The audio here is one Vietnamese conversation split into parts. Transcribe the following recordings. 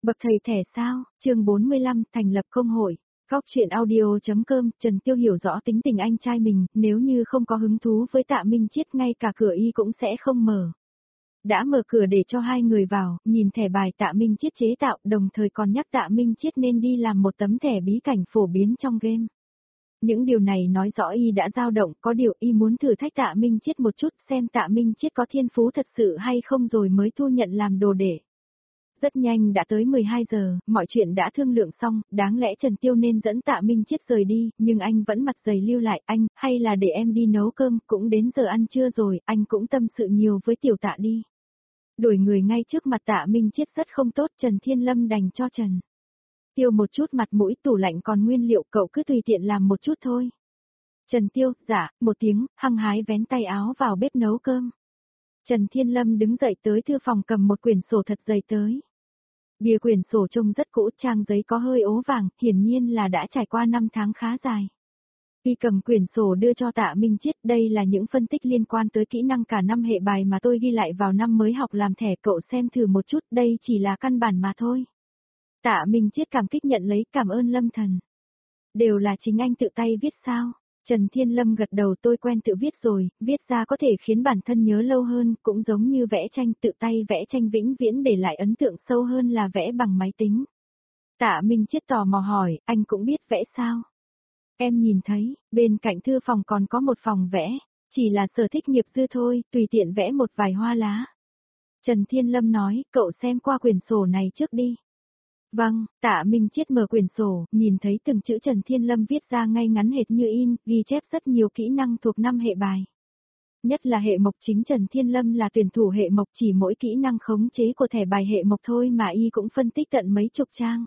Bậc thầy thẻ sao, chương 45, thành lập công hội. Góc chuyện audio.com, Trần Tiêu hiểu rõ tính tình anh trai mình, nếu như không có hứng thú với Tạ Minh Chiết ngay cả cửa y cũng sẽ không mở. Đã mở cửa để cho hai người vào, nhìn thẻ bài Tạ Minh Chiết chế tạo, đồng thời còn nhắc Tạ Minh Chiết nên đi làm một tấm thẻ bí cảnh phổ biến trong game. Những điều này nói rõ y đã dao động, có điều y muốn thử thách Tạ Minh Chiết một chút xem Tạ Minh Chiết có thiên phú thật sự hay không rồi mới thu nhận làm đồ đệ. Rất nhanh đã tới 12 giờ, mọi chuyện đã thương lượng xong, đáng lẽ Trần Tiêu nên dẫn Tạ Minh Chiết rời đi, nhưng anh vẫn mặt dày lưu lại, anh, hay là để em đi nấu cơm, cũng đến giờ ăn trưa rồi, anh cũng tâm sự nhiều với Tiểu Tạ đi. Đuổi người ngay trước mặt Tạ Minh Chiết rất không tốt, Trần Thiên Lâm đành cho Trần Tiêu một chút mặt mũi, tủ lạnh còn nguyên liệu, cậu cứ tùy tiện làm một chút thôi. Trần Tiêu, dạ, một tiếng, hăng hái vén tay áo vào bếp nấu cơm. Trần Thiên Lâm đứng dậy tới thư phòng cầm một quyển sổ thật dày tới. Bìa quyển sổ trông rất cũ, trang giấy có hơi ố vàng, hiển nhiên là đã trải qua 5 tháng khá dài. Y cầm quyển sổ đưa cho Tạ Minh Chiết, đây là những phân tích liên quan tới kỹ năng cả năm hệ bài mà tôi ghi lại vào năm mới học làm thẻ, cậu xem thử một chút, đây chỉ là căn bản mà thôi. Tạ Minh Chiết cảm kích nhận lấy, cảm ơn Lâm Thần. Đều là chính anh tự tay viết sao? Trần Thiên Lâm gật đầu, tôi quen tự viết rồi, viết ra có thể khiến bản thân nhớ lâu hơn, cũng giống như vẽ tranh, tự tay vẽ tranh vĩnh viễn để lại ấn tượng sâu hơn là vẽ bằng máy tính. Tạ Minh Chiết tò mò hỏi, anh cũng biết vẽ sao? Em nhìn thấy, bên cạnh thư phòng còn có một phòng vẽ, chỉ là sở thích nghiệp dư thôi, tùy tiện vẽ một vài hoa lá. Trần Thiên Lâm nói, cậu xem qua quyển sổ này trước đi. Vâng, Tạ Minh Chiết mở quyển sổ, nhìn thấy từng chữ Trần Thiên Lâm viết ra ngay ngắn hệt như in, ghi chép rất nhiều kỹ năng thuộc 5 hệ bài. Nhất là hệ mộc, chính Trần Thiên Lâm là tuyển thủ hệ mộc, chỉ mỗi kỹ năng khống chế của thẻ bài hệ mộc thôi mà y cũng phân tích tận mấy chục trang.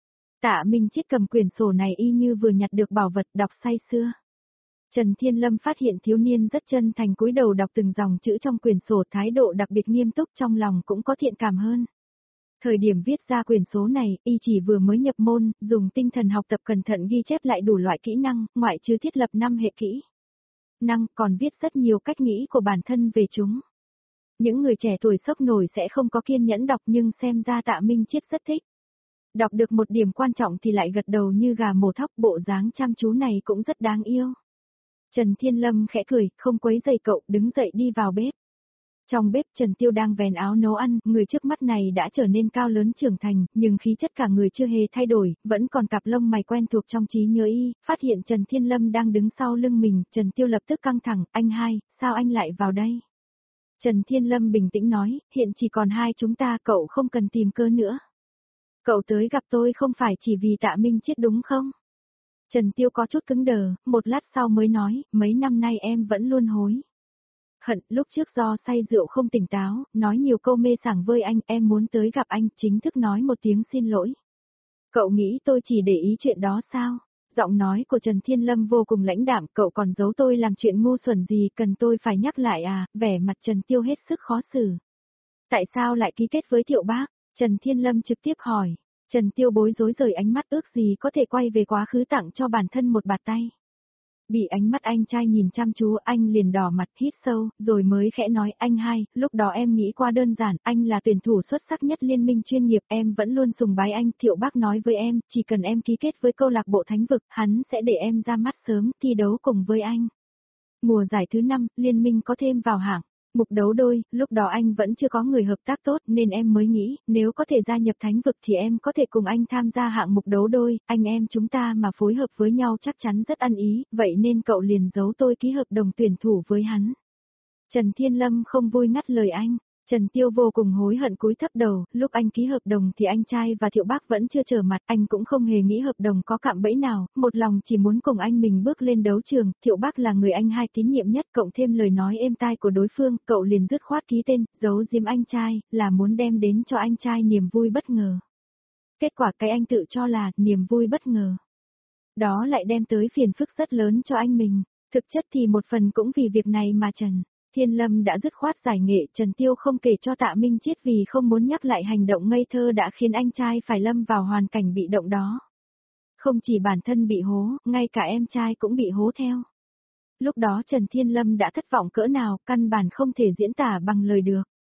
Tạ Minh Chiết cầm quyển sổ này y như vừa nhặt được bảo vật, đọc say sưa. Trần Thiên Lâm phát hiện thiếu niên rất chân thành, cúi đầu đọc từng dòng chữ trong quyển sổ, thái độ đặc biệt nghiêm túc, trong lòng cũng có thiện cảm hơn. Thời điểm viết ra quyển số này, y chỉ vừa mới nhập môn, dùng tinh thần học tập cẩn thận ghi chép lại đủ loại kỹ năng, ngoại trừ thiết lập 5 hệ kỹ năng, còn viết rất nhiều cách nghĩ của bản thân về chúng. Những người trẻ tuổi sốc nổi sẽ không có kiên nhẫn đọc, nhưng xem ra Tạ Minh Chiết rất thích. Đọc được một điểm quan trọng thì lại gật đầu như gà mổ thóc, bộ dáng chăm chú này cũng rất đáng yêu. Trần Thiên Lâm khẽ cười, không quấy rầy cậu, đứng dậy đi vào bếp. Trong bếp, Trần Tiêu đang vén áo nấu ăn, người trước mắt này đã trở nên cao lớn trưởng thành, nhưng khí chất cả người chưa hề thay đổi, vẫn còn cặp lông mày quen thuộc trong trí nhớ y, phát hiện Trần Thiên Lâm đang đứng sau lưng mình, Trần Tiêu lập tức căng thẳng, anh hai, sao anh lại vào đây? Trần Thiên Lâm bình tĩnh nói, hiện chỉ còn hai chúng ta, cậu không cần tìm cơ nữa. Cậu tới gặp tôi không phải chỉ vì Tạ Minh Chiết đúng không? Trần Tiêu có chút cứng đờ, một lát sau mới nói, mấy năm nay em vẫn luôn hối hận, lúc trước do say rượu không tỉnh táo, nói nhiều câu mê sảng với anh, em muốn tới gặp anh, chính thức nói một tiếng xin lỗi. Cậu nghĩ tôi chỉ để ý chuyện đó sao? Giọng nói của Trần Thiên Lâm vô cùng lãnh đạm, cậu còn giấu tôi làm chuyện ngu xuẩn gì, cần tôi phải nhắc lại à? Vẻ mặt Trần Tiêu hết sức khó xử. Tại sao lại ký kết với Thiệu Bác? Trần Thiên Lâm trực tiếp hỏi. Trần Tiêu bối rối rời ánh mắt, ước gì có thể quay về quá khứ tặng cho bản thân một bạt tay. Bị ánh mắt anh trai nhìn chăm chú, anh liền đỏ mặt, hít sâu, rồi mới khẽ nói, anh hai, lúc đó em nghĩ qua đơn giản, anh là tuyển thủ xuất sắc nhất liên minh chuyên nghiệp, em vẫn luôn sùng bái anh, Thiệu Bác nói với em, chỉ cần em ký kết với câu lạc bộ Thánh Vực, hắn sẽ để em ra mắt sớm, thi đấu cùng với anh. Mùa giải thứ 5, liên minh có thêm vào hạng mục đấu đôi, lúc đó anh vẫn chưa có người hợp tác tốt nên em mới nghĩ, nếu có thể gia nhập Thánh Vực thì em có thể cùng anh tham gia hạng mục đấu đôi, anh em chúng ta mà phối hợp với nhau chắc chắn rất ăn ý, vậy nên cậu liền giấu tôi ký hợp đồng tuyển thủ với hắn. Trần Thiên Lâm không vui ngắt lời anh. Trần Tiêu vô cùng hối hận, cúi thấp đầu, lúc anh ký hợp đồng thì anh trai và Thiệu Bác vẫn chưa trở mặt, anh cũng không hề nghĩ hợp đồng có cạm bẫy nào, một lòng chỉ muốn cùng anh mình bước lên đấu trường, Thiệu Bác là người anh hai tín nhiệm nhất, cộng thêm lời nói êm tai của đối phương, cậu liền dứt khoát ký tên, giấu giếm anh trai, là muốn đem đến cho anh trai niềm vui bất ngờ. Kết quả cái anh tự cho là niềm vui bất ngờ. Đó lại đem tới phiền phức rất lớn cho anh mình, thực chất thì một phần cũng vì việc này mà Trần Thiên Lâm đã dứt khoát giải nghệ, Trần Tiêu không kể cho Tạ Minh Chiết vì không muốn nhắc lại hành động ngây thơ đã khiến anh trai phải lâm vào hoàn cảnh bị động đó. Không chỉ bản thân bị hố, ngay cả em trai cũng bị hố theo. Lúc đó Trần Thiên Lâm đã thất vọng cỡ nào, căn bản không thể diễn tả bằng lời được.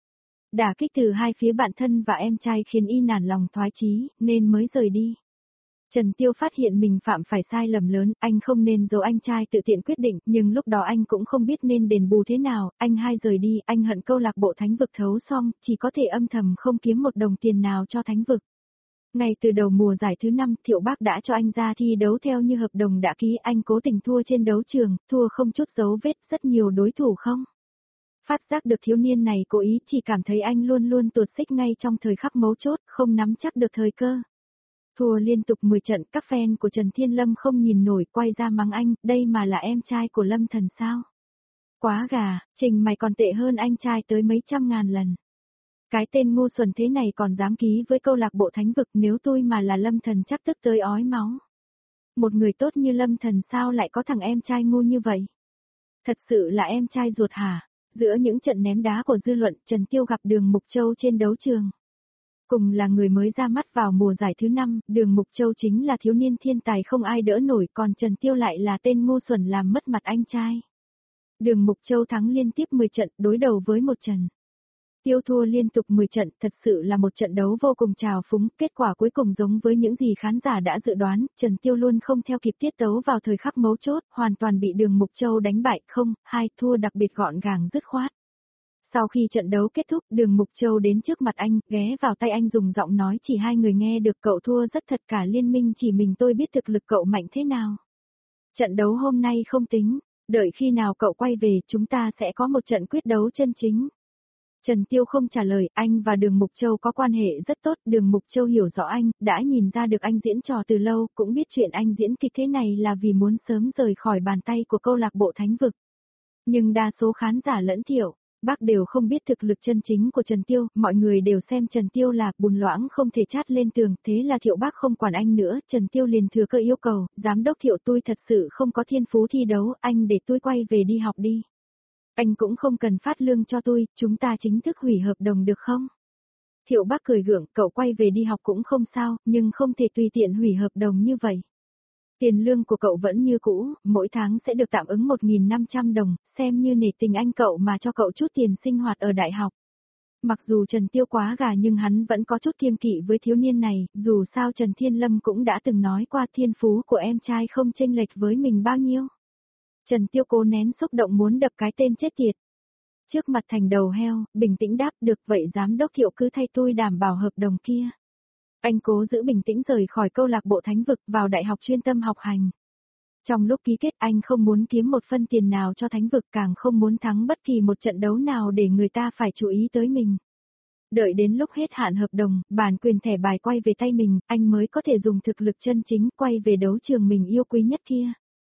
Đả kích từ hai phía bạn thân và em trai khiến y nản lòng thoái chí, nên mới rời đi. Trần Tiêu phát hiện mình phạm phải sai lầm lớn, anh không nên giấu anh trai tự tiện quyết định, nhưng lúc đó anh cũng không biết nên đền bù thế nào, anh hai rời đi, anh hận câu lạc bộ Thánh vực thấu xong, chỉ có thể âm thầm không kiếm một đồng tiền nào cho Thánh vực. Ngay từ đầu mùa giải thứ 5, Thiệu Bác đã cho anh ra thi đấu theo như hợp đồng đã ký, anh cố tình thua trên đấu trường, thua không chút dấu vết, rất nhiều đối thủ không. Phát giác được thiếu niên này cố ý, chỉ cảm thấy anh luôn luôn tuột xích ngay trong thời khắc mấu chốt, không nắm chắc được thời cơ. Thua liên tục 10 trận, các fan của Trần Thiên Lâm không nhìn nổi, quay ra mắng anh, đây mà là em trai của Lâm Thần sao? Quá gà, Trình mày còn tệ hơn anh trai tới mấy trăm ngàn lần. Cái tên ngu xuẩn thế này còn dám ký với câu lạc bộ Thánh vực, nếu tôi mà là Lâm Thần chắc tức tới ói máu. Một người tốt như Lâm Thần sao lại có thằng em trai ngu như vậy? Thật sự là em trai ruột hả? Giữa những trận ném đá của dư luận, Trần Tiêu gặp Đường Mục Châu trên đấu trường. Cùng là người mới ra mắt vào mùa giải thứ 5, Đường Mục Châu chính là thiếu niên thiên tài không ai đỡ nổi, còn Trần Tiêu lại là tên ngu xuẩn làm mất mặt anh trai. Đường Mục Châu thắng liên tiếp 10 trận, đối đầu với một Trần Tiêu thua liên tục 10 trận, thật sự là một trận đấu vô cùng trào phúng, kết quả cuối cùng giống với những gì khán giả đã dự đoán, Trần Tiêu luôn không theo kịp tiết tấu vào thời khắc mấu chốt, hoàn toàn bị Đường Mục Châu đánh bại, 0-2 thua đặc biệt gọn gàng dứt khoát. Sau khi trận đấu kết thúc, Đường Mục Châu đến trước mặt anh, ghé vào tay anh dùng giọng nói chỉ hai người nghe được, cậu thua rất thật, cả liên minh chỉ mình tôi biết thực lực cậu mạnh thế nào. Trận đấu hôm nay không tính, đợi khi nào cậu quay về chúng ta sẽ có một trận quyết đấu chân chính. Trần Tiêu không trả lời, anh và Đường Mục Châu có quan hệ rất tốt, Đường Mục Châu hiểu rõ anh, đã nhìn ra được anh diễn trò từ lâu, cũng biết chuyện anh diễn kịch thế này là vì muốn sớm rời khỏi bàn tay của câu lạc bộ Thánh vực. Nhưng đa số khán giả lẫn Thiệu Bác đều không biết thực lực chân chính của Trần Tiêu, mọi người đều xem Trần Tiêu là bùn loãng không thể chát lên tường, thế là Thiệu Bác không quản anh nữa, Trần Tiêu liền thừa cơ yêu cầu, giám đốc Thiệu tôi thật sự không có thiên phú thi đấu, anh để tôi quay về đi học đi. Anh cũng không cần phát lương cho tôi, chúng ta chính thức hủy hợp đồng được không? Thiệu Bác cười gượng, cậu quay về đi học cũng không sao, nhưng không thể tùy tiện hủy hợp đồng như vậy. Tiền lương của cậu vẫn như cũ, mỗi tháng sẽ được tạm ứng 1.500 đồng, xem như nể tình anh cậu mà cho cậu chút tiền sinh hoạt ở đại học. Mặc dù Trần Tiêu quá gà nhưng hắn vẫn có chút kiêng kỵ với thiếu niên này, dù sao Trần Thiên Lâm cũng đã từng nói qua thiên phú của em trai không chênh lệch với mình bao nhiêu. Trần Tiêu cố nén xúc động muốn đập cái tên chết tiệt. Trước mặt thành đầu heo, bình tĩnh đáp được, vậy giám đốc Thiệu cứ thay tôi đảm bảo hợp đồng kia. Anh cố giữ bình tĩnh rời khỏi câu lạc bộ Thánh vực vào đại học chuyên tâm học hành. Trong lúc ký kết anh không muốn kiếm một phân tiền nào cho Thánh vực, càng không muốn thắng bất kỳ một trận đấu nào để người ta phải chú ý tới mình. Đợi đến lúc hết hạn hợp đồng, bản quyền thẻ bài quay về tay mình, anh mới có thể dùng thực lực chân chính quay về đấu trường mình yêu quý nhất kia.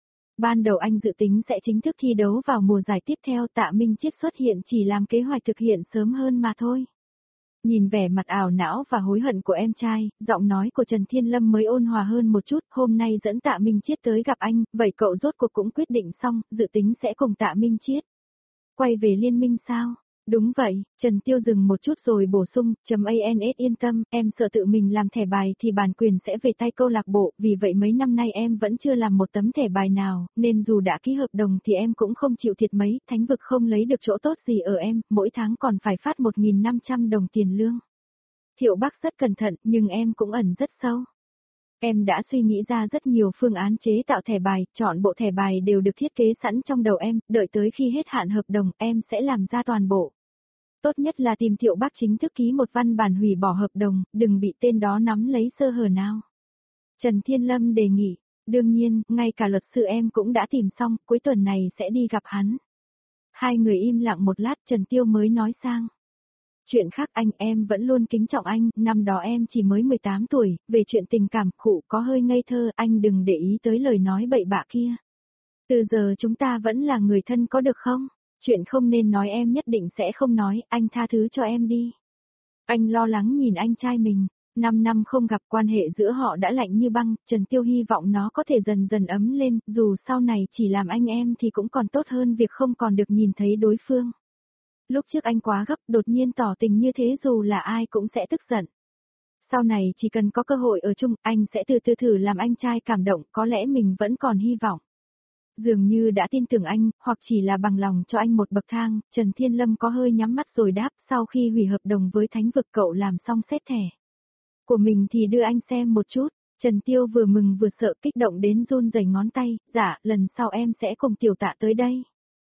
Ban đầu anh dự tính sẽ chính thức thi đấu vào mùa giải tiếp theo, Tạ Minh Chiết xuất hiện chỉ làm kế hoạch thực hiện sớm hơn mà thôi. Nhìn vẻ mặt ảo não và hối hận của em trai, giọng nói của Trần Thiên Lâm mới ôn hòa hơn một chút, hôm nay dẫn Tạ Minh Chiết tới gặp anh, vậy cậu rốt cuộc cũng quyết định xong, dự tính sẽ cùng Tạ Minh Chiết quay về liên minh sao? Đúng vậy, Trần Tiêu dừng một chút rồi bổ sung, ANS yên tâm, em sợ tự mình làm thẻ bài thì bản quyền sẽ về tay câu lạc bộ, vì vậy mấy năm nay em vẫn chưa làm một tấm thẻ bài nào, nên dù đã ký hợp đồng thì em cũng không chịu thiệt mấy, Thánh vực không lấy được chỗ tốt gì ở em, mỗi tháng còn phải phát 1.500 đồng tiền lương. Thiệu Bác rất cẩn thận, nhưng em cũng ẩn rất sâu. Em đã suy nghĩ ra rất nhiều phương án chế tạo thẻ bài, chọn bộ thẻ bài đều được thiết kế sẵn trong đầu em, đợi tới khi hết hạn hợp đồng em sẽ làm ra toàn bộ. Tốt nhất là tìm Thiệu Bác chính thức ký một văn bản hủy bỏ hợp đồng, đừng bị tên đó nắm lấy sơ hở nào. Trần Thiên Lâm đề nghị, đương nhiên, ngay cả luật sư em cũng đã tìm xong, cuối tuần này sẽ đi gặp hắn. Hai người im lặng một lát, Trần Tiêu mới nói sang. Chuyện khác anh, em vẫn luôn kính trọng anh, năm đó em chỉ mới 18 tuổi, về chuyện tình cảm khụ có hơi ngây thơ, anh đừng để ý tới lời nói bậy bạ kia. Từ giờ chúng ta vẫn là người thân có được không? Chuyện không nên nói em nhất định sẽ không nói, anh tha thứ cho em đi. Anh lo lắng nhìn anh trai mình, 5 năm không gặp quan hệ giữa họ đã lạnh như băng, Trần Tiêu hy vọng nó có thể dần dần ấm lên, dù sau này chỉ làm anh em thì cũng còn tốt hơn việc không còn được nhìn thấy đối phương. Lúc trước anh quá gấp, đột nhiên tỏ tình như thế dù là ai cũng sẽ tức giận. Sau này chỉ cần có cơ hội ở chung, anh sẽ từ từ thử làm anh trai cảm động, có lẽ mình vẫn còn hy vọng. Dường như đã tin tưởng anh, hoặc chỉ là bằng lòng cho anh một bậc thang, Trần Thiên Lâm có hơi nhắm mắt rồi đáp, sau khi hủy hợp đồng với Thánh vực cậu làm xong xét thẻ của mình thì đưa anh xem một chút. Trần Tiêu vừa mừng vừa sợ, kích động đến run rẩy ngón tay, dạ, lần sau em sẽ cùng Tiểu Tạ tới đây.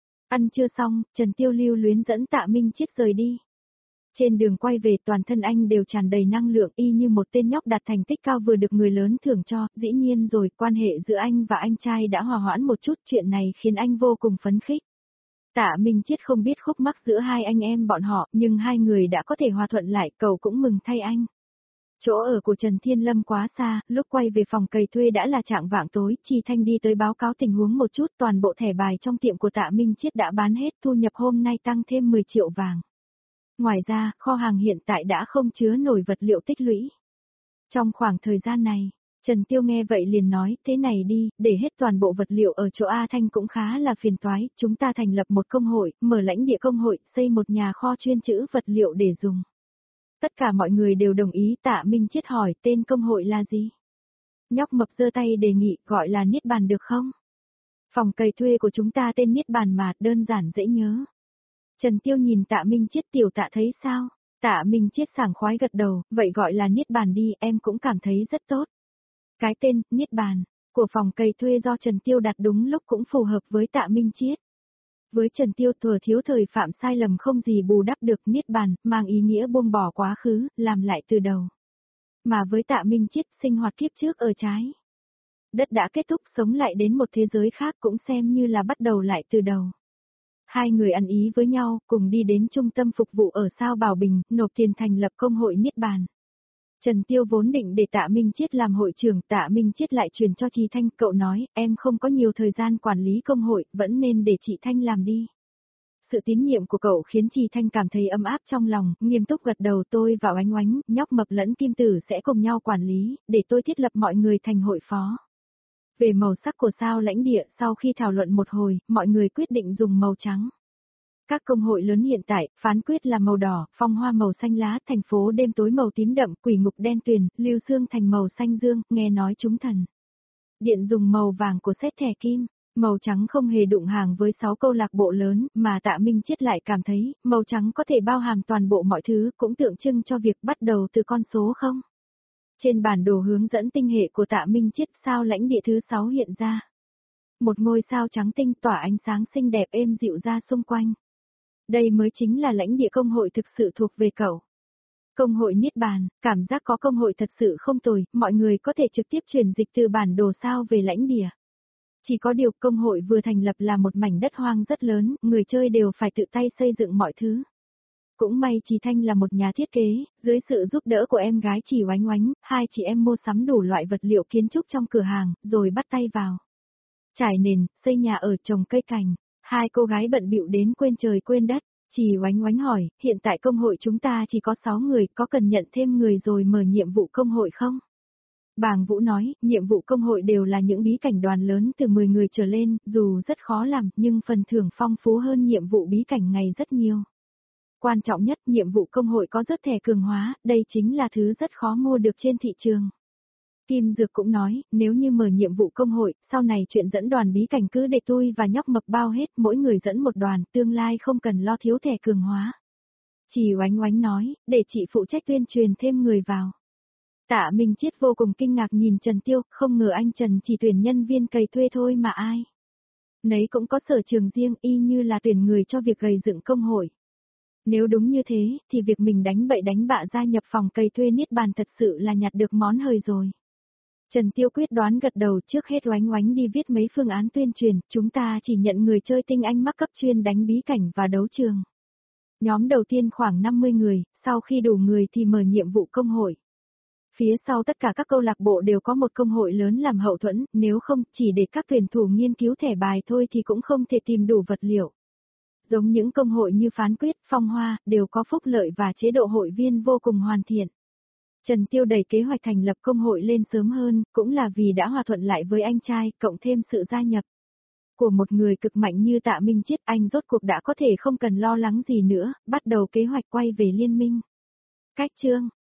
Ăn chưa xong, Trần Tiêu lưu luyến dẫn Tạ Minh Chiết rời đi. Trên đường quay về toàn thân anh đều tràn đầy năng lượng y như một tên nhóc đạt thành tích cao vừa được người lớn thưởng cho, dĩ nhiên rồi quan hệ giữa anh và anh trai đã hòa hoãn một chút, chuyện này khiến anh vô cùng phấn khích. Tạ Minh Chiết không biết khúc mắc giữa hai anh em bọn họ, nhưng hai người đã có thể hòa thuận lại, cậu cũng mừng thay anh. Chỗ ở của Trần Thiên Lâm quá xa, lúc quay về phòng cày thuê đã là trạng vạng tối, Chi Thanh đi tới báo cáo tình huống một chút, toàn bộ thẻ bài trong tiệm của Tạ Minh Chiết đã bán hết, thu nhập hôm nay tăng thêm 10 triệu vàng. Ngoài ra, kho hàng hiện tại đã không chứa nổi vật liệu tích lũy. Trong khoảng thời gian này, Trần Tiêu nghe vậy liền nói, thế này đi, để hết toàn bộ vật liệu ở chỗ A Thanh cũng khá là phiền toái, chúng ta thành lập một công hội, mở lãnh địa công hội, xây một nhà kho chuyên trữ vật liệu để dùng. Tất cả mọi người đều đồng ý. Tạ Minh Chiết hỏi tên công hội là gì? Nhóc mập giơ tay đề nghị, gọi là Niết Bàn được không? Phòng cày thuê của chúng ta tên Niết Bàn mà, đơn giản dễ nhớ. Trần Tiêu nhìn Tạ Minh Chiết, Tiểu Tạ thấy sao? Tạ Minh Chiết sảng khoái gật đầu, vậy gọi là Niết Bàn đi, em cũng cảm thấy rất tốt. Cái tên Niết Bàn của phòng cày thuê do Trần Tiêu đặt đúng lúc cũng phù hợp với Tạ Minh Chiết. Với Trần Tiêu thừa thiếu thời phạm sai lầm không gì bù đắp được, Niết Bàn mang ý nghĩa buông bỏ quá khứ, làm lại từ đầu. Mà với Tạ Minh Chiết, sinh hoạt kiếp trước ở trái đất đã kết thúc, sống lại đến một thế giới khác cũng xem như là bắt đầu lại từ đầu. Hai người ăn ý với nhau, cùng đi đến trung tâm phục vụ ở Sao Bảo Bình, nộp tiền thành lập công hội Niết Bàn. Trần Tiêu vốn định để Tạ Minh Chiết làm hội trưởng, Tạ Minh Chiết lại truyền cho Chi Thanh, cậu nói, em không có nhiều thời gian quản lý công hội, vẫn nên để chị Thanh làm đi. Sự tín nhiệm của cậu khiến Chi Thanh cảm thấy ấm áp trong lòng, nghiêm túc gật đầu, tôi và Oánh Oánh, nhóc mập lẫn Kim Tử sẽ cùng nhau quản lý, để tôi thiết lập mọi người thành hội phó. Về màu sắc của sao lãnh địa, sau khi thảo luận một hồi, mọi người quyết định dùng màu trắng. Các công hội lớn hiện tại, Phán Quyết là màu đỏ, Phong Hoa màu xanh lá, Thành Phố Đêm Tối màu tím đậm, Quỷ Ngục đen tuyền, Lưu Xương Thành màu xanh dương, Nghe Nói Chúng Thần Điện dùng màu vàng của xét thẻ kim. Màu trắng không hề đụng hàng với 6 câu lạc bộ lớn, mà Tạ Minh Chiết lại cảm thấy, màu trắng có thể bao hàm toàn bộ mọi thứ, cũng tượng trưng cho việc bắt đầu từ con số không. Trên bản đồ hướng dẫn tinh hệ của Tạ Minh Chiết, sao lãnh địa thứ 6 hiện ra. Một ngôi sao trắng tinh tỏa ánh sáng xinh đẹp êm dịu ra xung quanh. Đây mới chính là lãnh địa công hội thực sự thuộc về cậu. Công hội Niết Bàn, cảm giác có công hội thật sự không tồi, mọi người có thể trực tiếp chuyển dịch từ bản đồ sao về lãnh địa. Chỉ có điều công hội vừa thành lập là một mảnh đất hoang rất lớn, người chơi đều phải tự tay xây dựng mọi thứ. Cũng may Chí Thanh là một nhà thiết kế, dưới sự giúp đỡ của em gái Chỉ Oánh Oánh, hai chị em mua sắm đủ loại vật liệu kiến trúc trong cửa hàng, rồi bắt tay vào. Trải nền, xây nhà ở, trồng cây cảnh, hai cô gái bận bịu đến quên trời quên đất. Chỉ Oánh Oánh hỏi, hiện tại công hội chúng ta chỉ có 6 người, có cần nhận thêm người rồi mở nhiệm vụ công hội không? Bàng Vũ nói, nhiệm vụ công hội đều là những bí cảnh đoàn lớn từ 10 người trở lên, dù rất khó làm, nhưng phần thưởng phong phú hơn nhiệm vụ bí cảnh ngày rất nhiều. Quan trọng nhất, nhiệm vụ công hội có rất thẻ cường hóa, đây chính là thứ rất khó mua được trên thị trường. Kim Dược cũng nói, nếu như mở nhiệm vụ công hội, sau này chuyện dẫn đoàn bí cảnh cứ để tôi và nhóc mập bao hết, mỗi người dẫn một đoàn, tương lai không cần lo thiếu thẻ cường hóa. Chỉ Oánh Oánh nói, để chị phụ trách tuyên truyền thêm người vào. Tạ Minh Chiết vô cùng kinh ngạc nhìn Trần Tiêu, không ngờ anh Trần chỉ tuyển nhân viên cày thuê thôi mà ai. Nấy cũng có sở trường riêng y như là tuyển người cho việc gầy dựng công hội. Nếu đúng như thế, thì việc mình đánh bậy đánh bạ gia nhập phòng cày thuê Niết Bàn thật sự là nhặt được món hời rồi. Trần Tiêu quyết đoán gật đầu, trước hết Oánh Oánh đi viết mấy phương án tuyên truyền, chúng ta chỉ nhận người chơi tinh anh mắc cấp chuyên đánh bí cảnh và đấu trường. Nhóm đầu tiên khoảng 50 người, sau khi đủ người thì mở nhiệm vụ công hội. Phía sau tất cả các câu lạc bộ đều có một công hội lớn làm hậu thuẫn, nếu không chỉ để các tuyển thủ nghiên cứu thẻ bài thôi thì cũng không thể tìm đủ vật liệu. Giống những công hội như Phán Quyết, Phong Hoa, đều có phúc lợi và chế độ hội viên vô cùng hoàn thiện. Trần Tiêu đẩy kế hoạch thành lập công hội lên sớm hơn, cũng là vì đã hòa thuận lại với anh trai, cộng thêm sự gia nhập của một người cực mạnh như Tạ Minh Chiết, anh rốt cuộc đã có thể không cần lo lắng gì nữa, bắt đầu kế hoạch quay về liên minh. Cách chương